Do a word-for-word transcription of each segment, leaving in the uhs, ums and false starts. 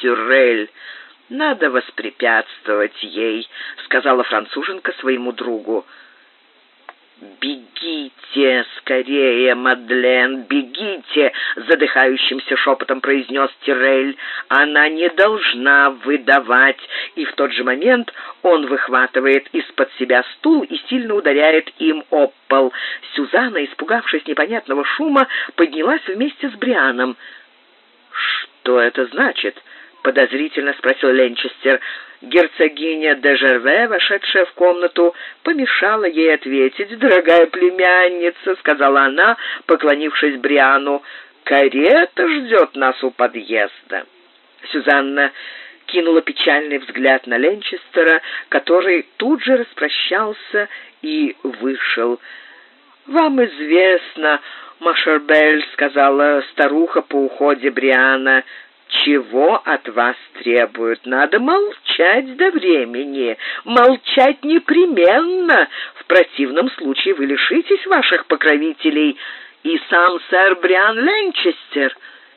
Сюррель. «Надо воспрепятствовать ей», — сказала француженка своему другу. «Бегите скорее, Мадлен, бегите!» — задыхающимся шепотом произнес Тиррель. «Она не должна выдавать!» И в тот же момент он выхватывает из-под себя стул и сильно ударяет им об пол. Сюзанна, испугавшись непонятного шума, поднялась вместе с Брианом. «Что это значит?» — подозрительно спросил Ленчестер. Герцогиня де Жерве, вошедшая в комнату, помешала ей ответить. «Дорогая племянница», — сказала она, поклонившись Бриану, — «карета ждет нас у подъезда». Сюзанна кинула печальный взгляд на Ленчестера, который тут же распрощался и вышел. «Вам известно, Машербель», — сказала старуха по уходе Бриана, — «чего от вас требуют? Надо молчать до времени, молчать непременно. В противном случае вы лишитесь ваших покровителей. И сам сэр Бриан Ленчестер».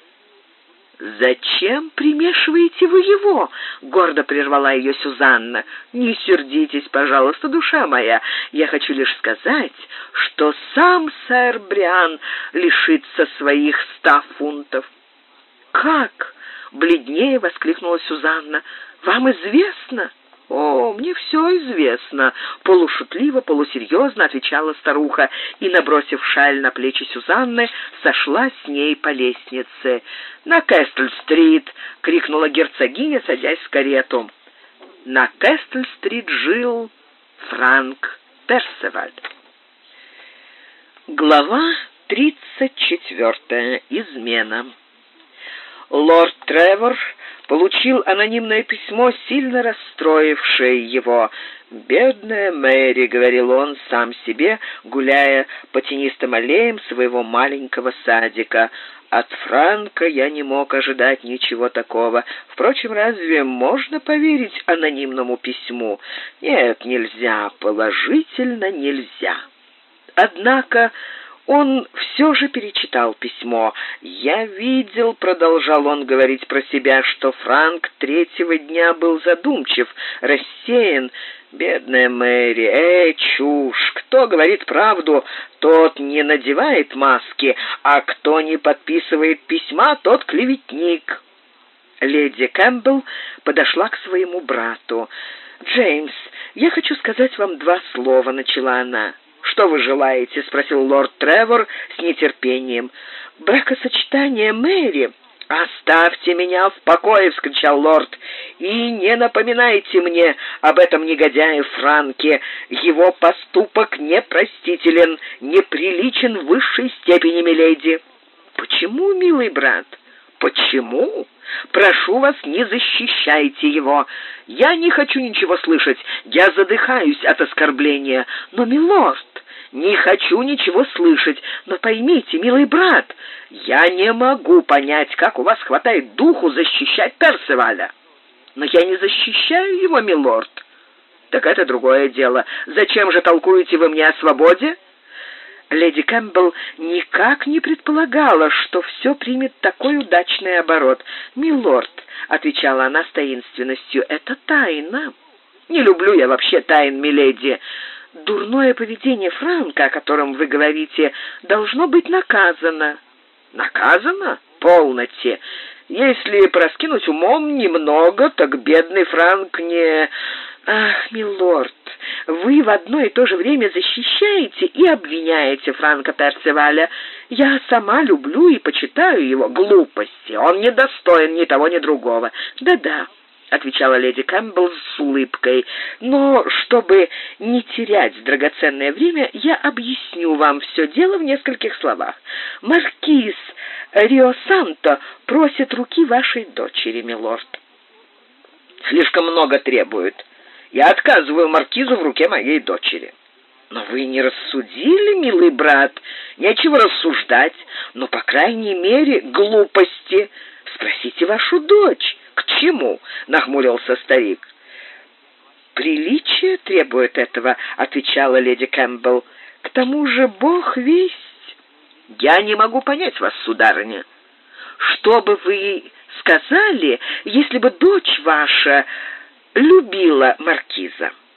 «Зачем примешиваете вы его?» — гордо прервала ее Сюзанна. «Не сердитесь, пожалуйста, душа моя. Я хочу лишь сказать, что сам сэр Бриан лишится своих ста фунтов». «Как?» — бледнее воскликнула Сюзанна. «Вам известно?» «О, мне все известно», — полушутливо, полусерьезно отвечала старуха и, набросив шаль на плечи Сюзанны, сошла с ней по лестнице. «На Кэстль-стрит!» — крикнула герцогиня, садясь в карету. На Кэстль-стрит жил Франк Персеваль. Глава тридцать четвертая. Измена. Лорд Тревор получил анонимное письмо, сильно расстроившее его. «Бедная Мэри», — говорил он сам себе, гуляя по тенистым аллеям своего маленького садика. «От Франка я не мог ожидать ничего такого. Впрочем, разве можно поверить анонимному письму? Нет, нельзя, положительно нельзя». Однако он все же перечитал письмо. «Я видел», — продолжал он говорить про себя, — «что Франк третьего дня был задумчив, рассеян. Бедная Мэри, эй, чушь! Кто говорит правду, тот не надевает маски, а кто не подписывает письма, тот клеветник». Леди Кэмпбелл подошла к своему брату. «Джеймс, я хочу сказать вам два слова», — начала она. «Что вы желаете?» — спросил лорд Тревор с нетерпением. «Бракосочетание Мэри». «Оставьте меня в покое!» — вскричал лорд. «И не напоминайте мне об этом негодяе Франке. Его поступок непростителен, неприличен в высшей степени, миледи». «Почему, милый брат? Почему? Прошу вас, не защищайте его. Я не хочу ничего слышать. Я задыхаюсь от оскорбления. Но, милорд, не хочу ничего слышать. Но поймите, милый брат, я не могу понять, как у вас хватает духу защищать Персеваля». «Но я не защищаю его, милорд». «Так это другое дело. Зачем же толкуете вы мне о свободе?» Леди Кэмпбелл никак не предполагала, что все примет такой удачный оборот. «Милорд», — отвечала она с таинственностью, — «это тайна». «Не люблю я вообще тайн, миледи. Дурное поведение Франка, о котором вы говорите, должно быть наказано». «Наказано? Полноте. Если проскинуть умом немного, так бедный Франк не...» «Ах, милорд, вы в одно и то же время защищаете и обвиняете Франка Персеваля. Я сама люблю и почитаю его. Глупости. Он не достоин ни того, ни другого». «Да-да», — отвечала леди Кэмпбелл с улыбкой, «но чтобы не терять драгоценное время, я объясню вам все дело в нескольких словах. Маркиз Рио-Санто просит руки вашей дочери, милорд». «Слишком много требует. Я отказываю маркизу в руке моей дочери». «Но вы не рассудили, милый брат? Нечего рассуждать. Но, по крайней мере, глупости. Спросите вашу дочь». «К чему?» — нахмурился старик. «Приличие требует этого», — отвечала леди Кэмпбелл. «К тому же Бог весть». «Я не могу понять вас, сударыня. что бы вы сказали, если бы дочь ваша любила маркиза?»